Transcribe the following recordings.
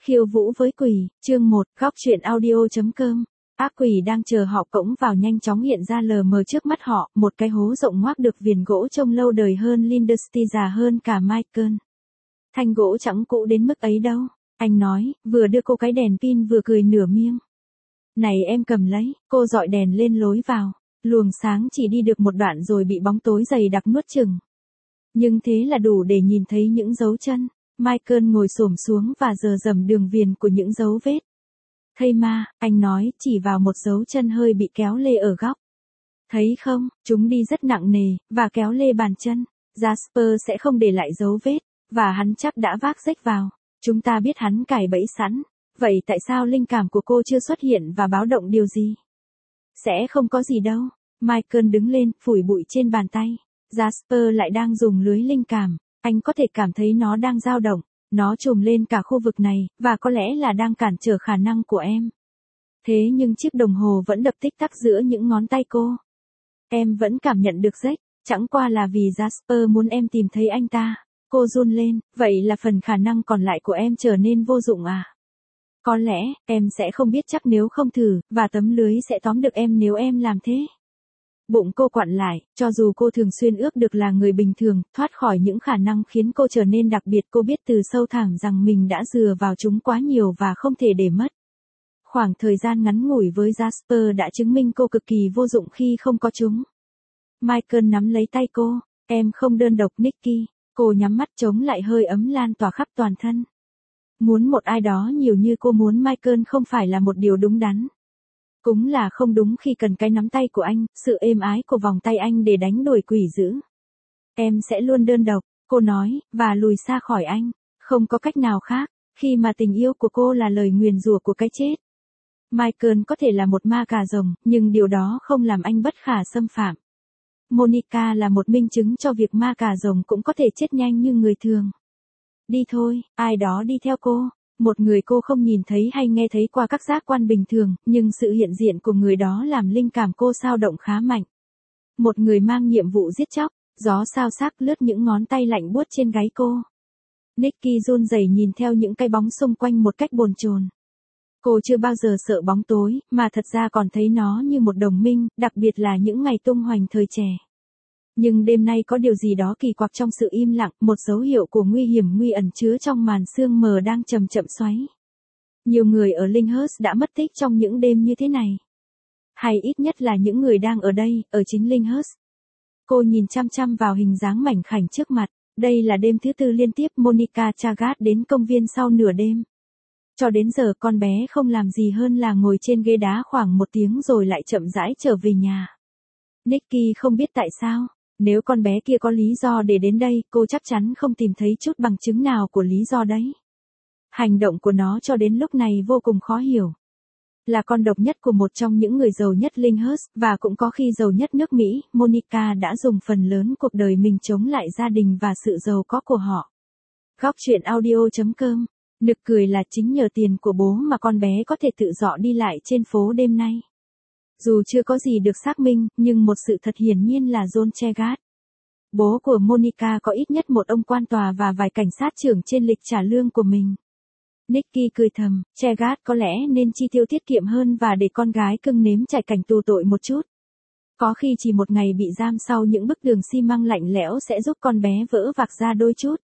Khiêu vũ với quỷ, chương 1, góc truyện audio.com. Ác quỷ đang chờ họ cõng vào nhanh chóng hiện ra lờ mờ trước mắt họ, một cái hố rộng ngoác được viền gỗ trông lâu đời hơn Lindsay già hơn cả Michael. Thanh gỗ chẳng cũ đến mức ấy đâu, anh nói, vừa đưa cô cái đèn pin vừa cười nửa miêng. Này em cầm lấy, cô dọi đèn lên lối vào, luồng sáng chỉ đi được một đoạn rồi bị bóng tối dày đặc nuốt chửng. Nhưng thế là đủ để nhìn thấy những dấu chân. Michael ngồi xổm xuống và dờ dẫm đường viền của những dấu vết. Thây ma, anh nói, chỉ vào một dấu chân hơi bị kéo lê ở góc. Thấy không, chúng đi rất nặng nề, và kéo lê bàn chân. Jasper sẽ không để lại dấu vết, và hắn chắc đã vác rách vào. Chúng ta biết hắn cài bẫy sẵn. Vậy tại sao linh cảm của cô chưa xuất hiện và báo động điều gì? Sẽ không có gì đâu. Michael đứng lên, phủi bụi trên bàn tay. Jasper lại đang dùng lưới linh cảm. Anh có thể cảm thấy nó đang dao động, nó trùm lên cả khu vực này, và có lẽ là đang cản trở khả năng của em. Thế nhưng chiếc đồng hồ vẫn đập tích tắc giữa những ngón tay cô. Em vẫn cảm nhận được rách, chẳng qua là vì Jasper muốn em tìm thấy anh ta. Cô run lên, vậy là phần khả năng còn lại của em trở nên vô dụng à? Có lẽ, em sẽ không biết chắc nếu không thử, và tấm lưới sẽ tóm được em nếu em làm thế. Bụng cô quặn lại, cho dù cô thường xuyên ước được là người bình thường, thoát khỏi những khả năng khiến cô trở nên đặc biệt, cô biết từ sâu thẳm rằng mình đã dựa vào chúng quá nhiều và không thể để mất. Khoảng thời gian ngắn ngủi với Jasper đã chứng minh cô cực kỳ vô dụng khi không có chúng. Michael nắm lấy tay cô, em không đơn độc Nikki, cô nhắm mắt chống lại hơi ấm lan tỏa khắp toàn thân. Muốn một ai đó nhiều như cô muốn Michael không phải là một điều đúng đắn. Cũng là không đúng khi cần cái nắm tay của anh, sự êm ái của vòng tay anh để đánh đuổi quỷ dữ. Em sẽ luôn đơn độc, cô nói, và lùi xa khỏi anh. Không có cách nào khác, khi mà tình yêu của cô là lời nguyền rủa của cái chết. Michael có thể là một ma cà rồng, nhưng điều đó không làm anh bất khả xâm phạm. Monica là một minh chứng cho việc ma cà rồng cũng có thể chết nhanh như người thường. Đi thôi, ai đó đi theo cô. Một người cô không nhìn thấy hay nghe thấy qua các giác quan bình thường, nhưng sự hiện diện của người đó làm linh cảm cô dao động khá mạnh. Một người mang nhiệm vụ giết chóc, gió xao xạc lướt những ngón tay lạnh buốt trên gáy cô. Nikki run rẩy nhìn theo những cái bóng xung quanh một cách bồn chồn. Cô chưa bao giờ sợ bóng tối, mà thật ra còn thấy nó như một đồng minh, đặc biệt là những ngày tung hoành thời trẻ. Nhưng đêm nay có điều gì đó kỳ quặc trong sự im lặng, một dấu hiệu của nguy hiểm nguy ẩn chứa trong màn sương mờ đang chậm chậm xoáy. Nhiều người ở Lyndhurst đã mất tích trong những đêm như thế này. Hay ít nhất là những người đang ở đây, ở chính Lyndhurst. Cô nhìn chăm chăm vào hình dáng mảnh khảnh trước mặt. Đây là đêm thứ tư liên tiếp Monica Chagat đến công viên sau nửa đêm. Cho đến giờ con bé không làm gì hơn là ngồi trên ghế đá khoảng 1 tiếng rồi lại chậm rãi trở về nhà. Nikki không biết tại sao. Nếu con bé kia có lý do để đến đây, cô chắc chắn không tìm thấy chút bằng chứng nào của lý do đấy. Hành động của nó cho đến lúc này vô cùng khó hiểu. Là con độc nhất của một trong những người giàu nhất Lyndhurst, và cũng có khi giàu nhất nước Mỹ, Monica đã dùng phần lớn cuộc đời mình chống lại gia đình và sự giàu có của họ. Góc truyện audio.com. Nực cười là chính nhờ tiền của bố mà con bé có thể tự do đi lại trên phố đêm nay. Dù chưa có gì được xác minh, nhưng một sự thật hiển nhiên là John Chagat. Bố của Monica có ít nhất một ông quan tòa và vài cảnh sát trưởng trên lịch trả lương của mình. Nikki cười thầm, Chagat có lẽ nên chi tiêu tiết kiệm hơn và để con gái cưng nếm trải cảnh tù tội một chút. Có khi chỉ một ngày bị giam sau những bức tường xi măng lạnh lẽo sẽ giúp con bé vỡ vạc ra đôi chút.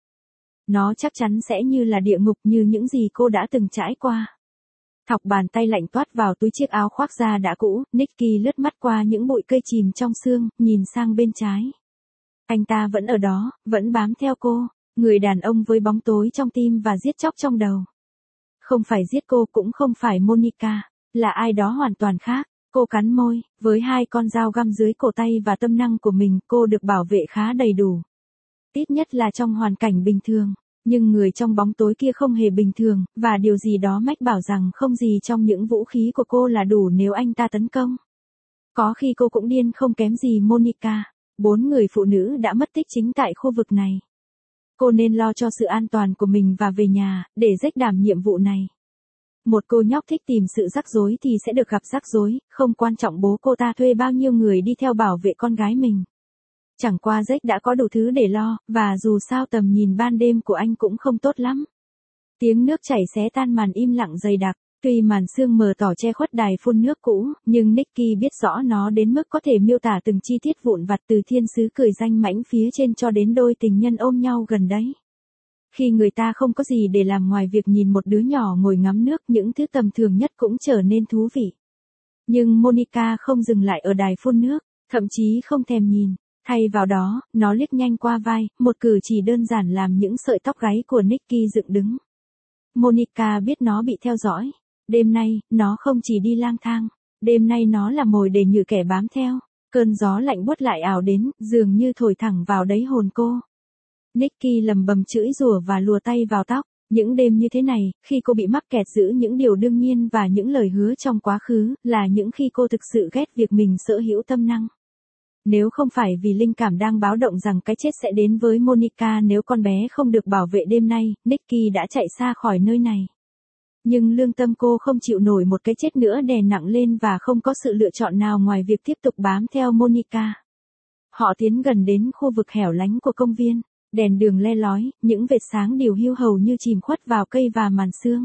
Nó chắc chắn sẽ như là địa ngục như những gì cô đã từng trải qua. Thọc bàn tay lạnh toát vào túi chiếc áo khoác da đã cũ, Nikki lướt mắt qua những bụi cây chìm trong sương, nhìn sang bên trái. Anh ta vẫn ở đó, vẫn bám theo cô, người đàn ông với bóng tối trong tim và giết chóc trong đầu. Không phải giết cô cũng không phải Monica, là ai đó hoàn toàn khác. Cô cắn môi, với 2 con dao găm dưới cổ tay và tâm năng của mình, cô được bảo vệ khá đầy đủ. Ít nhất là trong hoàn cảnh bình thường. Nhưng người trong bóng tối kia không hề bình thường, và điều gì đó mách bảo rằng không gì trong những vũ khí của cô là đủ nếu anh ta tấn công. Có khi cô cũng điên không kém gì Monica. 4 người phụ nữ đã mất tích chính tại khu vực này. Cô nên lo cho sự an toàn của mình và về nhà, để Jack đảm nhiệm vụ này. Một cô nhóc thích tìm sự rắc rối thì sẽ được gặp rắc rối, không quan trọng bố cô ta thuê bao nhiêu người đi theo bảo vệ con gái mình. Chẳng qua Jack đã có đủ thứ để lo, và dù sao tầm nhìn ban đêm của anh cũng không tốt lắm. Tiếng nước chảy xé tan màn im lặng dày đặc. Tuy màn sương mờ tỏ che khuất đài phun nước cũ, nhưng Nicky biết rõ nó đến mức có thể miêu tả từng chi tiết vụn vặt từ thiên sứ cười danh mãnh phía trên cho đến đôi tình nhân ôm nhau gần đấy. Khi người ta không có gì để làm ngoài việc nhìn một đứa nhỏ ngồi ngắm nước, những thứ tầm thường nhất cũng trở nên thú vị. Nhưng Monica không dừng lại ở đài phun nước, thậm chí không thèm nhìn. Thay vào đó, nó liếc nhanh qua vai, một cử chỉ đơn giản làm những sợi tóc gáy của Nicky dựng đứng. Monica biết nó bị theo dõi. Đêm nay, nó không chỉ đi lang thang. Đêm nay nó là mồi để nhử kẻ bám theo. Cơn gió lạnh buốt lại ảo đến, dường như thổi thẳng vào đáy hồn cô. Nicky lầm bầm chửi rủa và lùa tay vào tóc. Những đêm như thế này, khi cô bị mắc kẹt giữa những điều đương nhiên và những lời hứa trong quá khứ, là những khi cô thực sự ghét việc mình sở hữu tâm năng. Nếu không phải vì linh cảm đang báo động rằng cái chết sẽ đến với Monica nếu con bé không được bảo vệ đêm nay, Nicky đã chạy xa khỏi nơi này. Nhưng lương tâm cô không chịu nổi một cái chết nữa đè nặng lên và không có sự lựa chọn nào ngoài việc tiếp tục bám theo Monica. Họ tiến gần đến khu vực hẻo lánh của công viên, đèn đường le lói, những vệt sáng điều hưu hầu như chìm khuất vào cây và màn sương.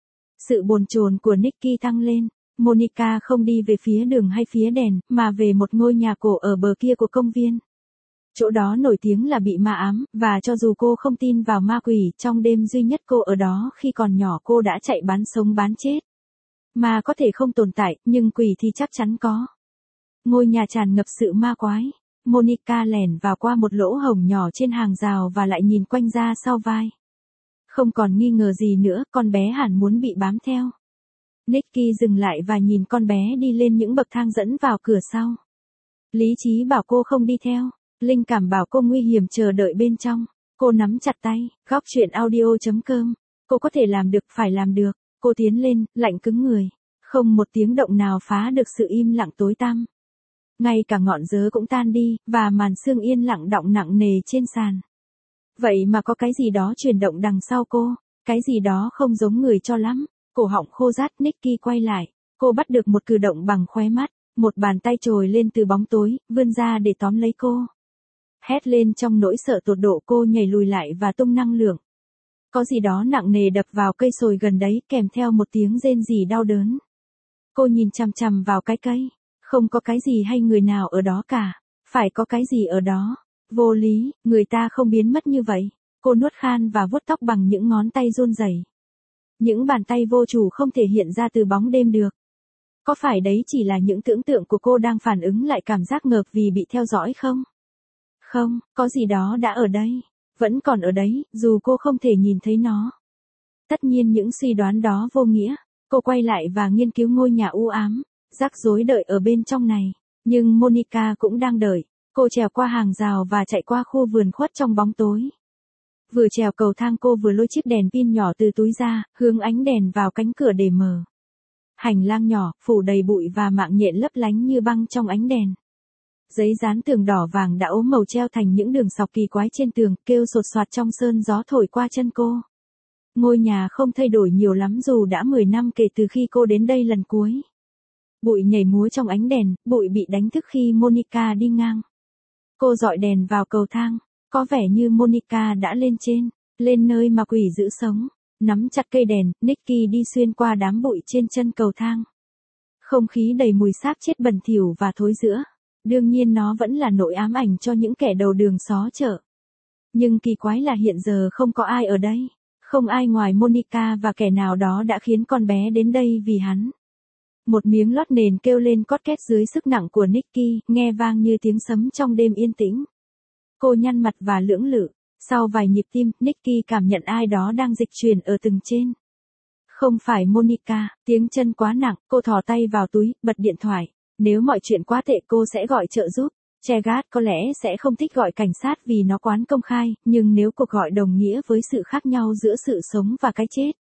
Sự bồn chồn của Nicky tăng lên. Monica không đi về phía đường hay phía đèn, mà về một ngôi nhà cổ ở bờ kia của công viên. Chỗ đó nổi tiếng là bị ma ám, và cho dù cô không tin vào ma quỷ, trong đêm duy nhất cô ở đó khi còn nhỏ cô đã chạy bán sống bán chết. Ma có thể không tồn tại, nhưng quỷ thì chắc chắn có. Ngôi nhà tràn ngập sự ma quái. Monica lẻn vào qua một lỗ hổng nhỏ trên hàng rào và lại nhìn quanh ra sau vai. Không còn nghi ngờ gì nữa, con bé hẳn muốn bị bám theo. Nicky dừng lại và nhìn con bé đi lên những bậc thang dẫn vào cửa sau. Lý trí bảo cô không đi theo, linh cảm bảo cô nguy hiểm chờ đợi bên trong. Cô nắm chặt tay, góc chuyện audio.com. Cô có thể làm được, phải làm được. Cô tiến lên, lạnh cứng người. Không một tiếng động nào phá được sự im lặng tối tăm. Ngay cả ngọn gió cũng tan đi, và màn sương yên lặng đọng nặng nề trên sàn. Vậy mà có cái gì đó chuyển động đằng sau cô, cái gì đó không giống người cho lắm. Cổ họng khô rát, Nicky quay lại. Cô bắt được một cử động bằng khóe mắt. Một bàn tay trồi lên từ bóng tối, vươn ra để tóm lấy cô. Hét lên trong nỗi sợ tột độ, cô nhảy lùi lại và tung năng lượng. Có gì đó nặng nề đập vào cây sồi gần đấy, kèm theo một tiếng rên rỉ đau đớn. Cô nhìn chằm chằm vào cái cây. Không có cái gì hay người nào ở đó cả. Phải có cái gì ở đó. Vô lý, người ta không biến mất như vậy. Cô nuốt khan và vuốt tóc bằng những ngón tay run rẩy. Những bàn tay vô chủ không thể hiện ra từ bóng đêm được. Có phải đấy chỉ là những tưởng tượng của cô đang phản ứng lại cảm giác ngợp vì bị theo dõi không? Không, có gì đó đã ở đây. Vẫn còn ở đấy, dù cô không thể nhìn thấy nó. Tất nhiên những suy đoán đó vô nghĩa. Cô quay lại và nghiên cứu ngôi nhà u ám. Rắc rối đợi ở bên trong này. Nhưng Monica cũng đang đợi. Cô trèo qua hàng rào và chạy qua khu vườn khuất trong bóng tối. Vừa trèo cầu thang cô vừa lôi chiếc đèn pin nhỏ từ túi ra, hướng ánh đèn vào cánh cửa để mở. Hành lang nhỏ, phủ đầy bụi và mạng nhện lấp lánh như băng trong ánh đèn. Giấy dán tường đỏ vàng đã ốm màu treo thành những đường sọc kỳ quái trên tường, kêu sột soạt trong sơn gió thổi qua chân cô. Ngôi nhà không thay đổi nhiều lắm dù đã 10 năm kể từ khi cô đến đây lần cuối. Bụi nhảy múa trong ánh đèn, bụi bị đánh thức khi Monica đi ngang. Cô dọi đèn vào cầu thang. Có vẻ như Monica đã lên trên, lên nơi mà quỷ giữ sống. Nắm chặt cây đèn, Nicky đi xuyên qua đám bụi trên chân cầu thang. Không khí đầy mùi xác chết bẩn thỉu và thối rữa. Đương nhiên nó vẫn là nỗi ám ảnh cho những kẻ đầu đường xó chợ. Nhưng kỳ quái là hiện giờ không có ai ở đây. Không ai ngoài Monica và kẻ nào đó đã khiến con bé đến đây vì hắn. Một miếng lót nền kêu lên cót két dưới sức nặng của Nicky, nghe vang như tiếng sấm trong đêm yên tĩnh. Cô nhăn mặt và lưỡng lự. Sau vài nhịp tim, Nicky cảm nhận ai đó đang dịch chuyển ở tầng trên. Không phải Monica, tiếng chân quá nặng, cô thò tay vào túi, bật điện thoại. Nếu mọi chuyện quá tệ cô sẽ gọi trợ giúp. Chegat có lẽ sẽ không thích gọi cảnh sát vì nó quá công khai, nhưng nếu cuộc gọi đồng nghĩa với sự khác nhau giữa sự sống và cái chết.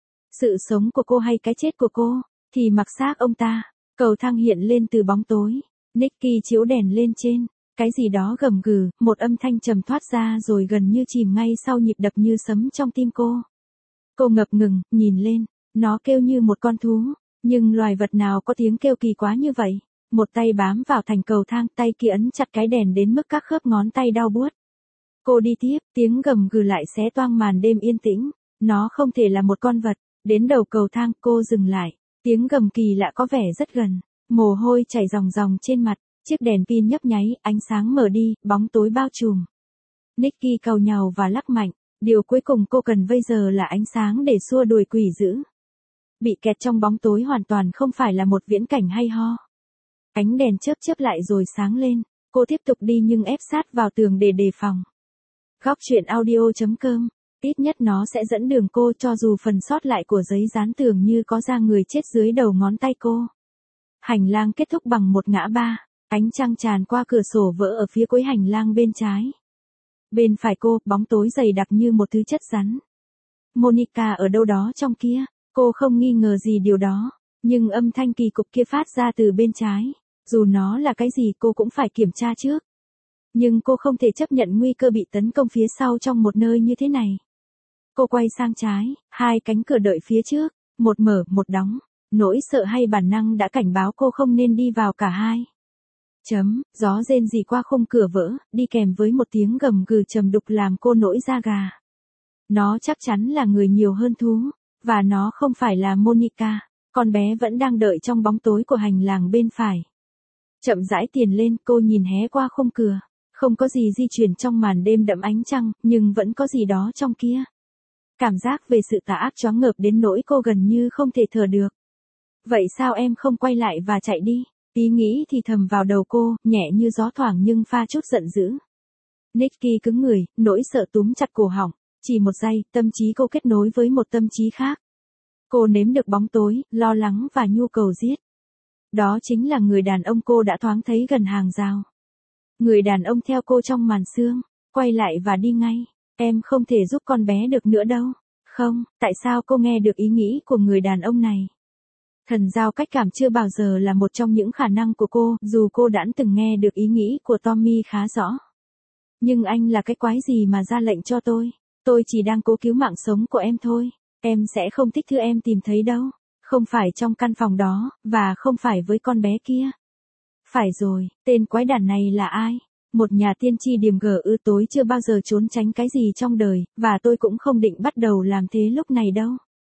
Sự sống của cô hay cái chết của cô, thì mặc xác ông ta. Cầu thang hiện lên từ bóng tối. Nicky chiếu đèn lên trên. Cái gì đó gầm gừ, một âm thanh trầm thoát ra rồi gần như chìm ngay sau nhịp đập như sấm trong tim cô. Cô ngập ngừng, nhìn lên. Nó kêu như một con thú. Nhưng loài vật nào có tiếng kêu kỳ quá như vậy? Một tay bám vào thành cầu thang, tay kia ấn chặt cái đèn đến mức các khớp ngón tay đau buốt. Cô đi tiếp, tiếng gầm gừ lại xé toang màn đêm yên tĩnh. Nó không thể là một con vật. Đến đầu cầu thang cô dừng lại. Tiếng gầm kỳ lạ có vẻ rất gần. Mồ hôi chảy ròng ròng trên mặt. Chiếc đèn pin nhấp nháy, ánh sáng mở đi, bóng tối bao trùm. Nicky càu nhàu và lắc mạnh. Điều cuối cùng cô cần bây giờ là ánh sáng để xua đuổi quỷ dữ. Bị kẹt trong bóng tối hoàn toàn không phải là một viễn cảnh hay ho. Ánh đèn chớp chớp lại rồi sáng lên. Cô tiếp tục đi nhưng ép sát vào tường để đề phòng. Góc truyện audio.com. Ít nhất nó sẽ dẫn đường cô cho dù phần sót lại của giấy dán tường như có da người chết dưới đầu ngón tay cô. Hành lang kết thúc bằng một ngã ba. Ánh trăng tràn qua cửa sổ vỡ ở phía cuối hành lang bên trái. Bên phải cô, bóng tối dày đặc như một thứ chất rắn. Monica ở đâu đó trong kia. Cô không nghi ngờ gì điều đó. Nhưng âm thanh kỳ cục kia phát ra từ bên trái. Dù nó là cái gì cô cũng phải kiểm tra trước. Nhưng cô không thể chấp nhận nguy cơ bị tấn công phía sau trong một nơi như thế này. Cô quay sang trái, hai cánh cửa đợi phía trước, một mở, một đóng. Nỗi sợ hay bản năng đã cảnh báo cô không nên đi vào cả hai. Gió rên rỉ qua khung cửa vỡ, đi kèm với một tiếng gầm gừ trầm đục làm cô nổi da gà. Nó chắc chắn là người nhiều hơn thú, và nó không phải là Monica, con bé vẫn đang đợi trong bóng tối của hành lang bên phải. Chậm rãi tiền lên, cô nhìn hé qua khung cửa. Không có gì di chuyển trong màn đêm đậm ánh trăng, nhưng vẫn có gì đó trong kia. Cảm giác về sự tà ác choáng ngợp đến nỗi cô gần như không thể thở được. Vậy sao em không quay lại và chạy đi? Ý nghĩ thì thầm vào đầu cô, nhẹ như gió thoảng nhưng pha chút giận dữ. Nicky cứng người, nỗi sợ túm chặt cổ họng. Chỉ một giây, tâm trí cô kết nối với một tâm trí khác. Cô nếm được bóng tối, lo lắng và nhu cầu giết. Đó chính là người đàn ông cô đã thoáng thấy gần hàng rào. Người đàn ông theo cô trong màn sương, quay lại và đi ngay. Em không thể giúp con bé được nữa đâu. Không, tại sao cô nghe được ý nghĩ của người đàn ông này? Thần giao cách cảm chưa bao giờ là một trong những khả năng của cô, dù cô đã từng nghe được ý nghĩ của Tommy khá rõ. Nhưng anh là cái quái gì mà ra lệnh cho tôi? Tôi chỉ đang cố cứu mạng sống của em thôi. Em sẽ không thích thứ em tìm thấy đâu. Không phải trong căn phòng đó, và không phải với con bé kia. Phải rồi, tên quái đản này là ai? Một nhà tiên tri điềm tối chưa bao giờ trốn tránh cái gì trong đời, và tôi cũng không định bắt đầu làm thế lúc này đâu.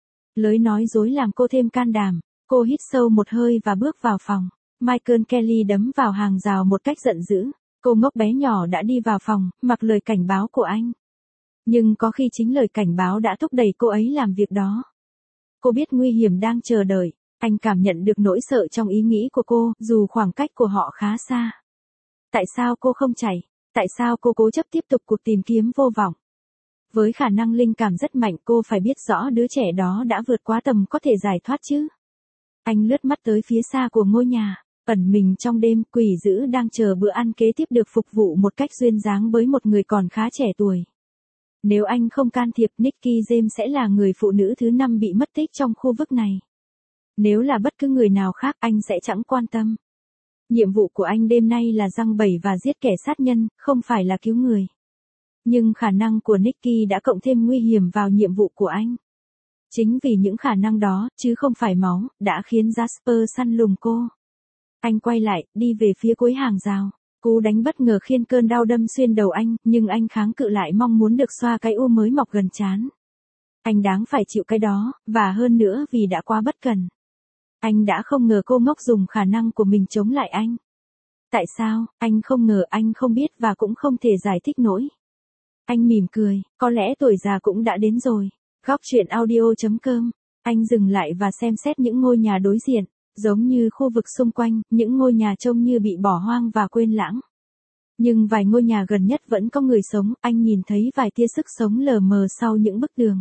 Lời nói dối làm cô thêm can đảm. Cô hít sâu một hơi và bước vào phòng. Michael Kelly đấm vào hàng rào một cách giận dữ. Cô ngốc bé nhỏ đã đi vào phòng, mặc lời cảnh báo của anh. Nhưng có khi chính lời cảnh báo đã thúc đẩy cô ấy làm việc đó. Cô biết nguy hiểm đang chờ đợi. Anh cảm nhận được nỗi sợ trong ý nghĩ của cô, dù khoảng cách của họ khá xa. Tại sao cô không chạy? Tại sao cô cố chấp tiếp tục cuộc tìm kiếm vô vọng? Với khả năng linh cảm rất mạnh cô phải biết rõ đứa trẻ đó đã vượt quá tầm có thể giải thoát chứ. Anh lướt mắt tới phía xa của ngôi nhà, ẩn mình trong đêm, quỷ dữ đang chờ bữa ăn kế tiếp được phục vụ một cách duyên dáng với một người còn khá trẻ tuổi. Nếu anh không can thiệp, Nicky James sẽ là người phụ nữ thứ 5 bị mất tích trong khu vực này. Nếu là bất cứ người nào khác anh sẽ chẳng quan tâm. Nhiệm vụ của anh đêm nay là giăng bẫy và giết kẻ sát nhân, không phải là cứu người. Nhưng khả năng của Nicky đã cộng thêm nguy hiểm vào nhiệm vụ của anh. Chính vì những khả năng đó, chứ không phải máu, đã khiến Jasper săn lùng cô. Anh quay lại, đi về phía cuối hàng rào. Cú đánh bất ngờ khiến cơn đau đâm xuyên đầu anh, nhưng anh kháng cự lại mong muốn được xoa cái u mới mọc gần trán. Anh đáng phải chịu cái đó, và hơn nữa vì đã quá bất cần. Anh đã không ngờ cô ngốc dùng khả năng của mình chống lại anh. Tại sao, anh không ngờ, anh không biết và cũng không thể giải thích nổi. Anh mỉm cười, có lẽ tuổi già cũng đã đến rồi. Góc truyện audio.com. Anh dừng lại và xem xét những ngôi nhà đối diện. Giống như khu vực xung quanh, những ngôi nhà trông như bị bỏ hoang và quên lãng. Nhưng vài ngôi nhà gần nhất vẫn có người sống, anh nhìn thấy vài tia sức sống lờ mờ sau những bức tường.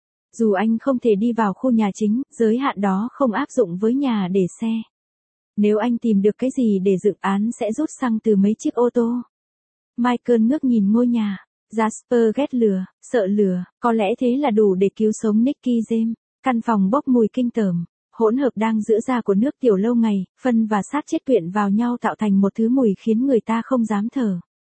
Dù anh không thể đi vào khu nhà chính, giới hạn đó không áp dụng với nhà để xe. Nếu anh tìm được cái gì để dựng án sẽ rút xăng từ mấy chiếc ô tô. Michael ngước nhìn ngôi nhà. Jasper ghét lửa, sợ lửa, có lẽ thế là đủ để cứu sống Nicky James. Căn phòng bốc mùi kinh tởm. Hỗn hợp đang giữa ra của nước tiểu lâu ngày, phân và xác chết quyện vào nhau tạo thành một thứ mùi khiến người ta không dám thở.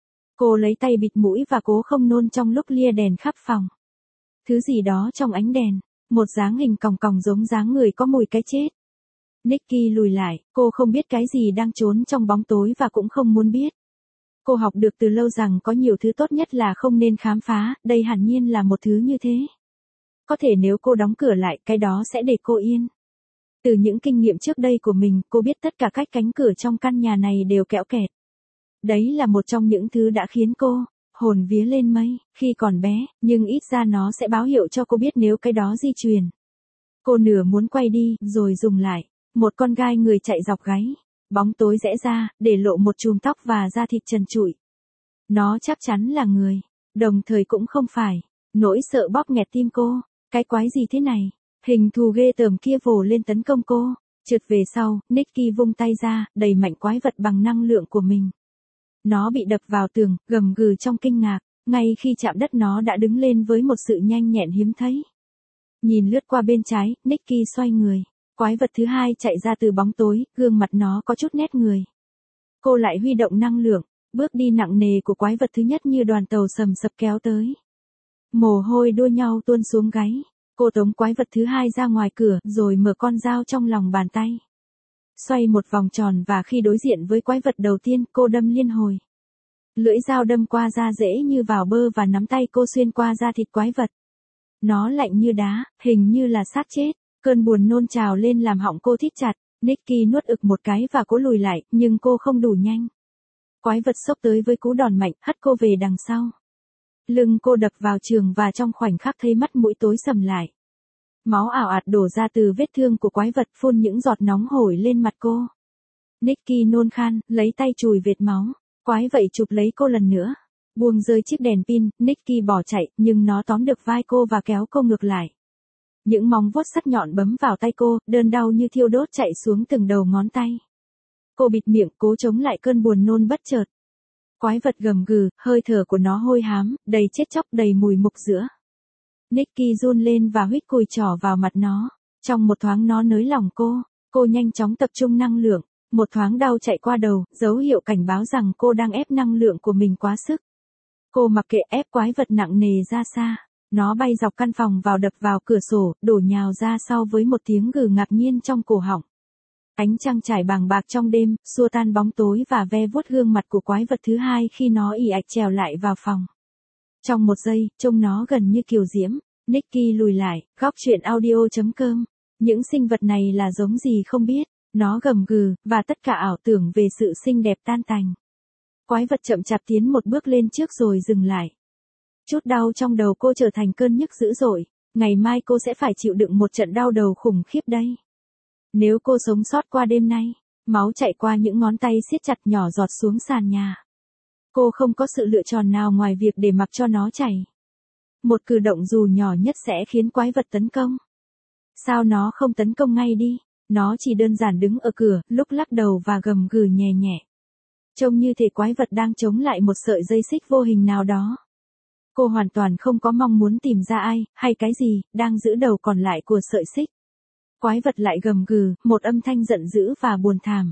Cô lấy tay bịt mũi và cố không nôn trong lúc lia đèn khắp phòng. Thứ gì đó trong ánh đèn, một dáng hình còng còng giống dáng người có mùi cái chết. Nicky lùi lại, cô không biết cái gì đang trốn trong bóng tối và cũng không muốn biết. Cô học được từ lâu rằng có nhiều thứ tốt nhất là không nên khám phá, đây hẳn nhiên là một thứ như thế. Có thể nếu cô đóng cửa lại, cái đó sẽ để cô yên. Từ những kinh nghiệm trước đây của mình, cô biết tất cả các cánh cửa trong căn nhà này đều kẽo kẹt. Đấy là một trong những thứ đã khiến cô hồn vía lên mây khi còn bé, nhưng ít ra nó sẽ báo hiệu cho cô biết nếu cái đó di chuyển. Cô nửa muốn quay đi, rồi dùng lại. Một con gai người chạy dọc gáy. Bóng tối rẽ ra, để lộ một chùm tóc và da thịt trần trụi. Nó chắc chắn là người. Đồng thời cũng không phải. Nỗi sợ bóp nghẹt tim cô. Cái quái gì thế này? Hình thù ghê tởm kia vồ lên tấn công cô. Trượt về sau, Nicky vung tay ra, đẩy mạnh quái vật bằng năng lượng của mình. Nó bị đập vào tường, gầm gừ trong kinh ngạc. Ngay khi chạm đất nó đã đứng lên với một sự nhanh nhẹn hiếm thấy. Nhìn lướt qua bên trái, Nicky xoay người. Quái vật thứ hai chạy ra từ bóng tối, gương mặt nó có chút nét người. Cô lại huy động năng lượng, bước đi nặng nề của quái vật thứ nhất như đoàn tàu sầm sập kéo tới. Mồ hôi đua nhau tuôn xuống gáy. Cô tống quái vật thứ hai ra ngoài cửa, rồi mở con dao trong lòng bàn tay. Xoay một vòng tròn và khi đối diện với quái vật đầu tiên, cô đâm liên hồi. Lưỡi dao đâm qua da dễ như vào bơ và nắm tay cô xuyên qua da thịt quái vật. Nó lạnh như đá, hình như là xác chết. Cơn buồn nôn trào lên làm họng cô thít chặt. Nicky nuốt ực một cái và cố lùi lại, nhưng cô không đủ nhanh. Quái vật xốc tới với cú đòn mạnh, hất cô về đằng sau. Lưng cô đập vào tường và trong khoảnh khắc thấy mắt mũi tối sầm lại. Máu ảo ạt đổ ra từ vết thương của quái vật, phun những giọt nóng hổi lên mặt cô. Nicky nôn khan, lấy tay chùi vệt máu. Quái vậy chụp lấy cô lần nữa. Buông rơi chiếc đèn pin, Nicky bỏ chạy, nhưng nó tóm được vai cô và kéo cô ngược lại. Những móng vuốt sắc nhọn bấm vào tay cô, đớn đau như thiêu đốt chạy xuống từng đầu ngón tay. Cô bịt miệng, cố chống lại cơn buồn nôn bất chợt. Quái vật gầm gừ, hơi thở của nó hôi hám, đầy chết chóc, đầy mùi mục giữa. Nicky run lên và huých cùi trỏ vào mặt nó. Trong một thoáng nó nới lỏng cô nhanh chóng tập trung năng lượng. Một thoáng đau chạy qua đầu, dấu hiệu cảnh báo rằng cô đang ép năng lượng của mình quá sức. Cô mặc kệ, ép quái vật nặng nề ra xa. Nó bay dọc căn phòng vào, đập vào cửa sổ, đổ nhào ra sau với một tiếng gừ ngạc nhiên trong cổ họng. Ánh trăng trải bàng bạc trong đêm, xua tan bóng tối và ve vuốt gương mặt của quái vật thứ hai khi nó ì ạch trèo lại vào phòng. Trong một giây, trông nó gần như kiều diễm. Nicky lùi lại, góc truyện audio.com. Những sinh vật này là giống gì không biết. Nó gầm gừ, và tất cả ảo tưởng về sự xinh đẹp tan tành. Quái vật chậm chạp tiến một bước lên trước rồi dừng lại. Chút đau trong đầu cô trở thành cơn nhức dữ dội. Ngày mai cô sẽ phải chịu đựng một trận đau đầu khủng khiếp đây. Nếu cô sống sót qua đêm nay, máu chạy qua những ngón tay siết chặt, nhỏ giọt xuống sàn nhà. Cô không có sự lựa chọn nào ngoài việc để mặc cho nó chảy. Một cử động dù nhỏ nhất sẽ khiến quái vật tấn công. Sao nó không tấn công ngay đi? Nó chỉ đơn giản đứng ở cửa, lúc lắc đầu và gầm gừ nhẹ nhẹ. Trông như thể quái vật đang chống lại một sợi dây xích vô hình nào đó. Cô hoàn toàn không có mong muốn tìm ra ai, hay cái gì, đang giữ đầu còn lại của sợi xích. Quái vật lại gầm gừ, một âm thanh giận dữ và buồn thảm.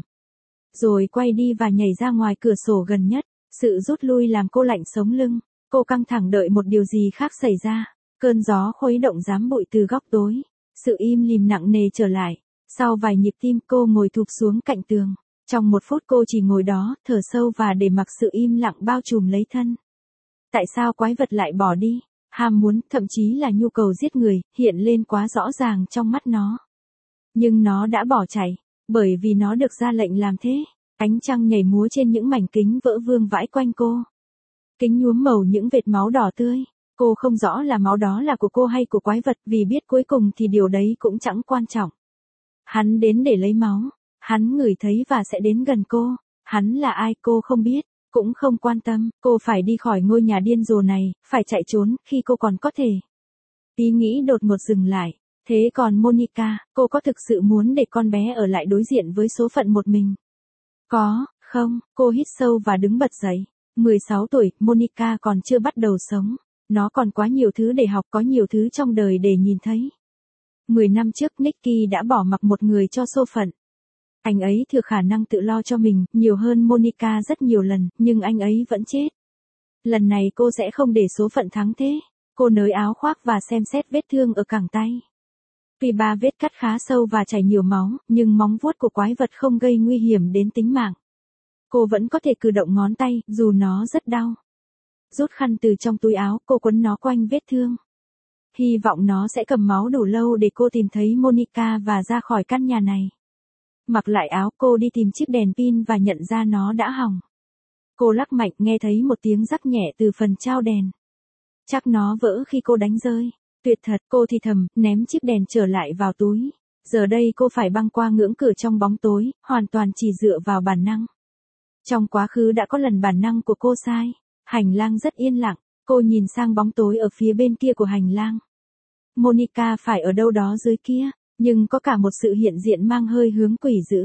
Rồi quay đi và nhảy ra ngoài cửa sổ gần nhất. Sự rút lui làm cô lạnh sống lưng. Cô căng thẳng đợi một điều gì khác xảy ra. Cơn gió khuấy động giám bụi từ góc tối. Sự im lìm nặng nề trở lại. Sau vài nhịp tim, cô ngồi thụp xuống cạnh tường. Trong một phút cô chỉ ngồi đó, thở sâu và để mặc sự im lặng bao trùm lấy thân. Tại sao quái vật lại bỏ đi? Ham muốn, thậm chí là nhu cầu giết người, hiện lên quá rõ ràng trong mắt nó. Nhưng nó đã bỏ chạy, bởi vì nó được ra lệnh làm thế. Ánh trăng nhảy múa trên những mảnh kính vỡ vương vãi quanh cô. Kính nhuốm màu những vệt máu đỏ tươi. Cô không rõ là máu đó là của cô hay của quái vật, vì biết cuối cùng thì điều đấy cũng chẳng quan trọng. Hắn đến để lấy máu. Hắn ngửi thấy và sẽ đến gần cô. Hắn là ai cô không biết, cũng không quan tâm. Cô phải đi khỏi ngôi nhà điên rồ này, phải chạy trốn khi cô còn có thể. Ý nghĩ đột ngột dừng lại. Thế còn Monica, cô có thực sự muốn để con bé ở lại đối diện với số phận một mình? Có, không, cô hít sâu và đứng bật dậy. 16 tuổi, Monica còn chưa bắt đầu sống. Nó còn quá nhiều thứ để học, có nhiều thứ trong đời để nhìn thấy. 10 năm trước Nicky đã bỏ mặc một người cho số phận. Anh ấy thừa khả năng tự lo cho mình, nhiều hơn Monica rất nhiều lần, nhưng anh ấy vẫn chết. Lần này cô sẽ không để số phận thắng thế. Cô nới áo khoác và xem xét vết thương ở cẳng tay. Tuy 3 vết cắt khá sâu và chảy nhiều máu, nhưng móng vuốt của quái vật không gây nguy hiểm đến tính mạng. Cô vẫn có thể cử động ngón tay, dù nó rất đau. Rút khăn từ trong túi áo, cô quấn nó quanh vết thương. hy vọng nó sẽ cầm máu đủ lâu để cô tìm thấy Monica và ra khỏi căn nhà này. Mặc lại áo, cô đi tìm chiếc đèn pin và nhận ra nó đã hỏng. Cô lắc mạnh, nghe thấy một tiếng rắc nhẹ từ phần trao đèn. Chắc nó vỡ khi cô đánh rơi. Tuyệt thật, cô thì thầm, ném chiếc đèn trở lại vào túi. Giờ đây cô phải băng qua ngưỡng cửa trong bóng tối, hoàn toàn chỉ dựa vào bản năng. Trong quá khứ đã có lần bản năng của cô sai. Hành lang rất yên lặng, cô nhìn sang bóng tối ở phía bên kia của hành lang. Monica phải ở đâu đó dưới kia, nhưng có cả một sự hiện diện mang hơi hướng quỷ dữ.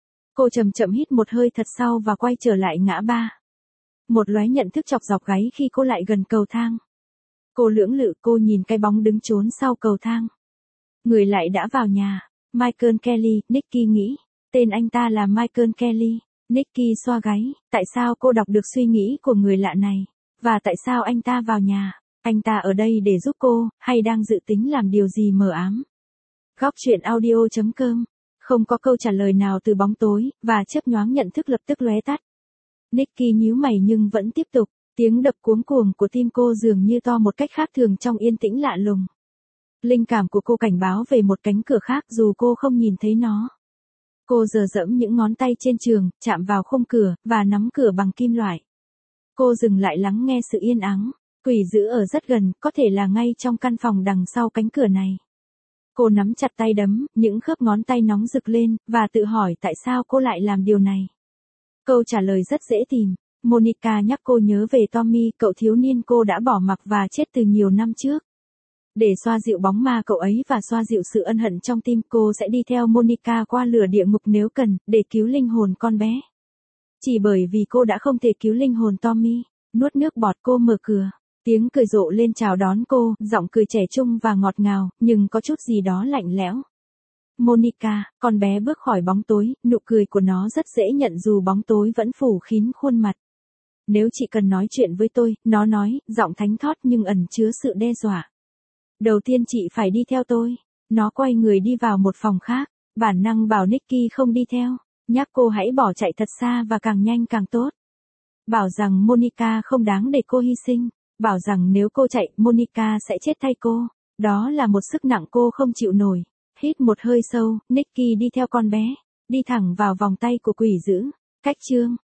Cô chậm chậm hít một hơi thật sâu và quay trở lại ngã ba. Một lóe nhận thức chọc dọc gáy khi cô lại gần cầu thang. Cô lưỡng lự, cô nhìn cái bóng đứng trốn sau cầu thang. Người lại đã vào nhà. Michael Kelly, Nicky nghĩ. Tên anh ta là Michael Kelly. Nicky xoa gáy. Tại sao cô đọc được suy nghĩ của người lạ này? Và tại sao anh ta vào nhà? Anh ta ở đây để giúp cô, hay đang dự tính làm điều gì mờ ám? Góc truyện audio.com. Không có câu trả lời nào từ bóng tối, và chớp nhoáng nhận thức lập tức lóe tắt. Nicky nhíu mày nhưng vẫn tiếp tục. Tiếng đập cuống cuồng của tim cô dường như to một cách khác thường trong yên tĩnh lạ lùng. Linh cảm của cô cảnh báo về một cánh cửa khác dù cô không nhìn thấy nó. Cô giở dẫm những ngón tay trên trường, chạm vào khung cửa, và nắm cửa bằng kim loại. Cô dừng lại lắng nghe sự yên ắng. Quỷ dữ ở rất gần, có thể là ngay trong căn phòng đằng sau cánh cửa này. Cô nắm chặt tay đấm, những khớp ngón tay nóng rực lên, và tự hỏi tại sao cô lại làm điều này. Câu trả lời rất dễ tìm. Monica nhắc cô nhớ về Tommy, cậu thiếu niên cô đã bỏ mặc và chết từ nhiều năm trước. Để xoa dịu bóng ma cậu ấy và xoa dịu sự ân hận trong tim, cô sẽ đi theo Monica qua lửa địa ngục nếu cần, để cứu linh hồn con bé. Chỉ bởi vì cô đã không thể cứu linh hồn Tommy. Nuốt nước bọt, cô mở cửa. Tiếng cười rộ lên chào đón cô, giọng cười trẻ trung và ngọt ngào, nhưng có chút gì đó lạnh lẽo. Monica, con bé bước khỏi bóng tối, nụ cười của nó rất dễ nhận dù bóng tối vẫn phủ kín khuôn mặt. Nếu chị cần nói chuyện với tôi, nó nói, giọng thánh thót nhưng ẩn chứa sự đe dọa. Đầu tiên chị phải đi theo tôi. Nó quay người đi vào một phòng khác. Bản năng bảo Nicky không đi theo. Nhắc cô hãy bỏ chạy thật xa và càng nhanh càng tốt. Bảo rằng Monica không đáng để cô hy sinh. Bảo rằng nếu cô chạy, Monica sẽ chết thay cô. Đó là một sức nặng cô không chịu nổi. Hít một hơi sâu, Nicky đi theo con bé. Đi thẳng vào vòng tay của quỷ dữ. Cách chương.